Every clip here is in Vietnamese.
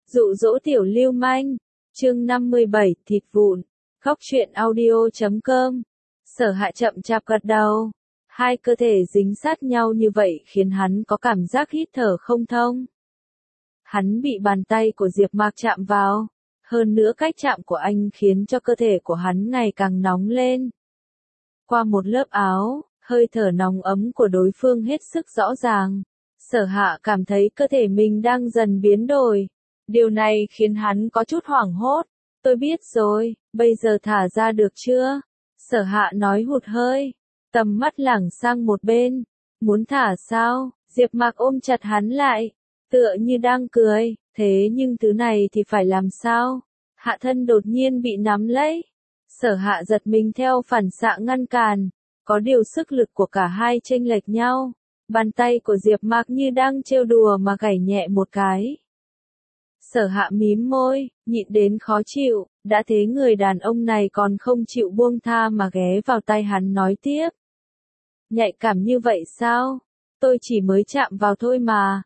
Dụ dỗ tiểu lưu manh. Chương 57, thịt vụn. Khóc chuyện audio.com. Sở Hạ chậm chạp gật đầu. Hai cơ thể dính sát nhau như vậy khiến hắn có cảm giác hít thở không thông. Hắn bị bàn tay của Diệp Mạc chạm vào. Hơn nữa cách chạm của anh khiến cho cơ thể của hắn ngày càng nóng lên. Qua một lớp áo, hơi thở nóng ấm của đối phương hết sức rõ ràng. Sở Hạ cảm thấy cơ thể mình đang dần biến đổi. Điều này khiến hắn có chút hoảng hốt. Tôi biết rồi, bây giờ thả ra được chưa? Sở Hạ nói hụt hơi. Tầm mắt lảng sang một bên. Muốn thả sao? Diệp Mạc ôm chặt hắn lại. Tựa như đang cười. Thế nhưng thứ này thì phải làm sao? Hạ thân đột nhiên bị nắm lấy. Sở Hạ giật mình theo phản xạ ngăn cản. Có điều sức lực của cả hai chênh lệch nhau. Bàn tay của Diệp Mạc như đang trêu đùa mà gảy nhẹ một cái. Sở Hạ mím môi, nhịn đến khó chịu, đã thế người đàn ông này còn không chịu buông tha mà ghé vào tai hắn nói tiếp. Nhạy cảm như vậy sao? Tôi chỉ mới chạm vào thôi mà.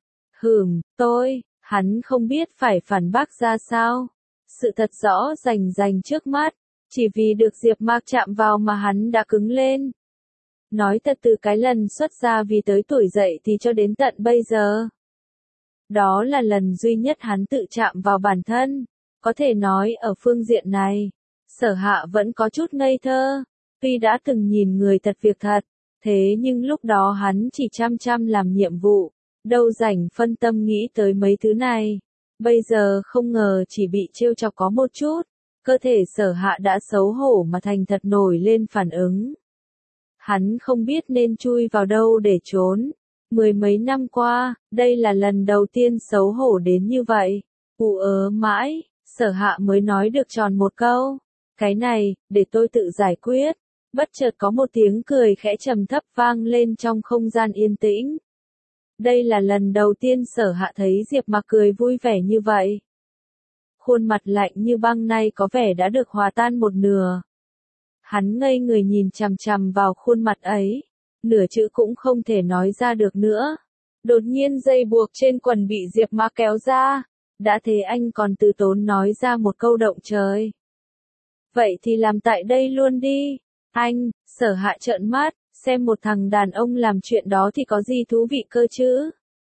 Hắn không biết phải phản bác ra sao. Sự thật rõ rành rành trước mắt, chỉ vì được Diệp Mạc chạm vào mà hắn đã cứng lên. Nói thật từ cái lần xuất gia vì tới tuổi dậy thì cho đến tận bây giờ. Đó là lần duy nhất hắn tự chạm vào bản thân. Có thể nói ở phương diện này, Sở Hạ vẫn có chút ngây thơ. Tuy đã từng nhìn người thật việc thật, thế nhưng lúc đó hắn chỉ chăm chăm làm nhiệm vụ, đâu rảnh phân tâm nghĩ tới mấy thứ này. Bây giờ không ngờ chỉ bị trêu chọc có một chút, cơ thể Sở Hạ đã xấu hổ mà thành thật nổi lên phản ứng. Hắn không biết nên chui vào đâu để trốn. Mười mấy năm qua, đây là lần đầu tiên xấu hổ đến như vậy. Mãi, Sở Hạ mới nói được tròn một câu. Cái này, để tôi tự giải quyết. Bất chợt có một tiếng cười khẽ trầm thấp vang lên trong không gian yên tĩnh. Đây là lần đầu tiên Sở Hạ thấy Diệp Mạc cười vui vẻ như vậy. Khuôn mặt lạnh như băng này có vẻ đã được hòa tan một nửa. Hắn ngây người nhìn chằm chằm vào khuôn mặt ấy. Nửa chữ cũng không thể nói ra được nữa. Đột nhiên dây buộc trên quần bị Diệp Mạc kéo ra. Đã thế anh còn từ tốn nói ra một câu động trời. Vậy thì làm tại đây luôn đi. Anh, Sở Hạ trợn mắt, xem một thằng đàn ông làm chuyện đó thì có gì thú vị cơ chứ.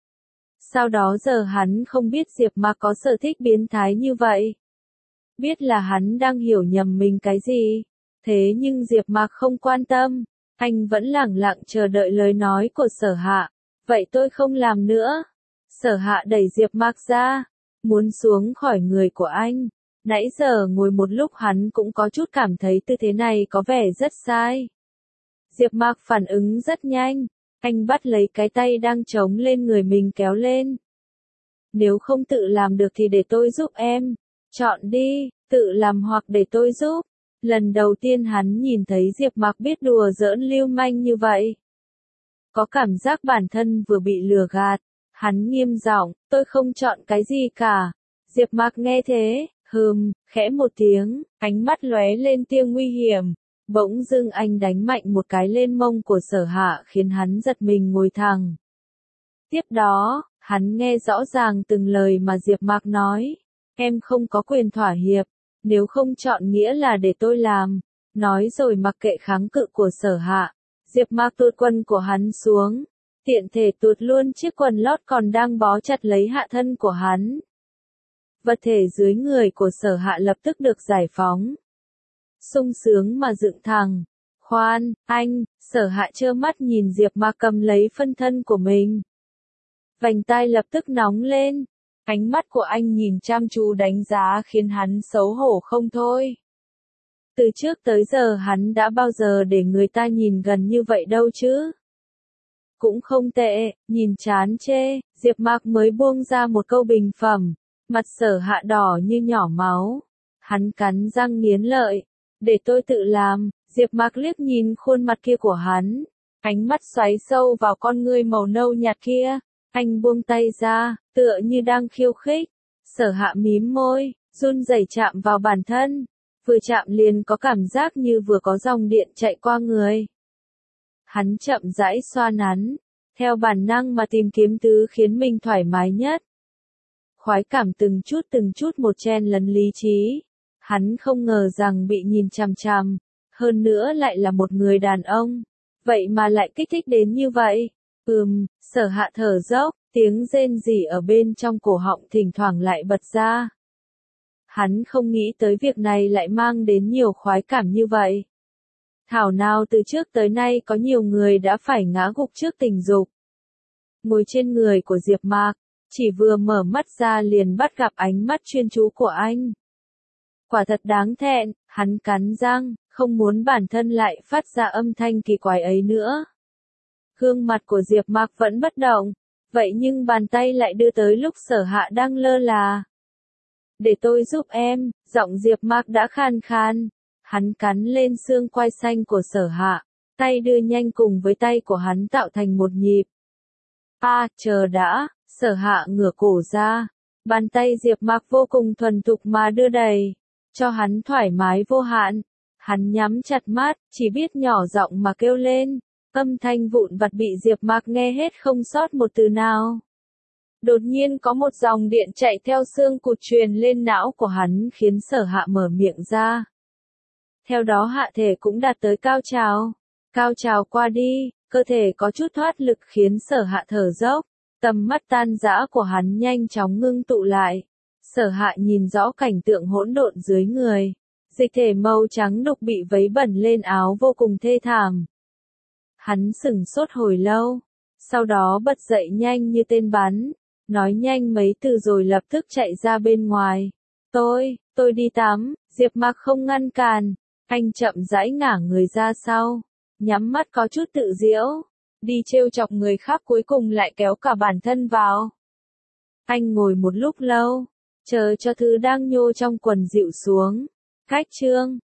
Sau đó giờ hắn không biết Diệp Mạc có sở thích biến thái như vậy. Biết là hắn đang hiểu nhầm mình cái gì. Thế nhưng Diệp Mạc không quan tâm. Anh vẫn lẳng lặng chờ đợi lời nói của Sở Hạ. Vậy tôi không làm nữa. Sở Hạ đẩy Diệp Mạc ra. Muốn xuống khỏi người của anh. Nãy giờ ngồi một lúc hắn cũng có chút cảm thấy tư thế này có vẻ rất sai. Diệp Mạc phản ứng rất nhanh. Anh bắt lấy cái tay đang chống lên người mình kéo lên. Nếu không tự làm được thì để tôi giúp em. Chọn đi, tự làm hoặc để tôi giúp. Lần đầu tiên hắn nhìn thấy Diệp Mạc biết đùa giỡn lưu manh như vậy. Có cảm giác bản thân vừa bị lừa gạt. Hắn nghiêm giọng, tôi không chọn cái gì cả. Diệp Mạc nghe thế, khẽ một tiếng, ánh mắt lóe lên tia nguy hiểm. Bỗng dưng anh đánh mạnh một cái lên mông của Sở Hạ khiến hắn giật mình ngồi thẳng. Tiếp đó, hắn nghe rõ ràng từng lời mà Diệp Mạc nói. Em không có quyền thỏa hiệp. Nếu không chọn nghĩa là để tôi làm. Nói rồi mặc kệ kháng cự của Sở Hạ. Diệp Mạc tuột quần của hắn xuống. Tiện thể tuột luôn chiếc quần lót còn đang bó chặt lấy hạ thân của hắn. Vật thể dưới người của Sở Hạ lập tức được giải phóng. Sung sướng mà dựng thẳng. Khoan, anh, Sở Hạ trơ mắt nhìn Diệp Mạc cầm lấy phân thân của mình. Vành tai lập tức nóng lên. Ánh mắt của anh nhìn chăm chú đánh giá khiến hắn xấu hổ không thôi. Từ trước tới giờ hắn đã bao giờ để người ta nhìn gần như vậy đâu chứ. Cũng không tệ, nhìn chán chê, Diệp Mạc mới buông ra một câu bình phẩm. Mặt Sở Hạ đỏ như nhỏ máu. Hắn cắn răng nghiến lợi. Để tôi tự làm. Diệp Mạc liếc nhìn khuôn mặt kia của hắn. Ánh mắt xoáy sâu vào con ngươi màu nâu nhạt kia. Anh buông tay ra, tựa như đang khiêu khích. Sở Hạ mím môi, run rẩy chạm vào bản thân. Vừa chạm liền có cảm giác như vừa có dòng điện chạy qua người. Hắn chậm rãi xoa nắn, theo bản năng mà tìm kiếm thứ khiến mình thoải mái nhất. khoái cảm từng chút một chen lấn lý trí. Hắn không ngờ rằng bị nhìn chằm chằm, hơn nữa lại là một người đàn ông. Vậy mà lại kích thích đến như vậy. Sở Hạ thở dốc, tiếng rên rỉ ở bên trong cổ họng thỉnh thoảng lại bật ra. Hắn không nghĩ tới việc này lại mang đến nhiều khoái cảm như vậy. Thảo nào từ trước tới nay có nhiều người đã phải ngã gục trước tình dục. Ngồi trên người của Diệp Mạc, chỉ vừa mở mắt ra liền bắt gặp ánh mắt chuyên chú của anh. Quả thật đáng thẹn, hắn cắn răng, không muốn bản thân lại phát ra âm thanh kỳ quái ấy nữa. Gương mặt của Diệp Mạc vẫn bất động, vậy nhưng bàn tay lại đưa tới lúc Sở Hạ đang lơ là. Để tôi giúp em, giọng Diệp Mạc đã khan khan. Hắn cắn lên xương quai xanh của Sở Hạ, tay đưa nhanh cùng với tay của hắn tạo thành một nhịp. Chờ đã, Sở Hạ ngửa cổ ra. Bàn tay Diệp Mạc vô cùng thuần thục mà đưa đẩy, cho hắn thoải mái vô hạn. Hắn nhắm chặt mắt, chỉ biết nhỏ giọng mà kêu lên. Âm thanh vụn vặt bị Diệp Mạc nghe hết không sót một từ nào. Đột nhiên có một dòng điện chạy theo xương cụt truyền lên não của hắn khiến Sở Hạ mở miệng ra. Theo đó hạ thể cũng đạt tới cao trào. Cao trào qua đi, cơ thể có chút thoát lực khiến Sở Hạ thở dốc. Tầm mắt tan rã của hắn nhanh chóng ngưng tụ lại. Sở Hạ nhìn rõ cảnh tượng hỗn độn dưới người. Dịch thể màu trắng đục bị vấy bẩn lên áo vô cùng thê thảm. Hắn sửng sốt hồi lâu, sau đó bật dậy nhanh như tên bắn, nói nhanh mấy từ rồi lập tức chạy ra bên ngoài. Tôi đi tắm, Diệp Mạc không ngăn cản, anh chậm rãi ngả người ra sau, nhắm mắt có chút tự giễu, đi trêu chọc người khác cuối cùng lại kéo cả bản thân vào. Anh ngồi một lúc lâu, chờ cho thứ đang nhô trong quần dịu xuống. Cách chương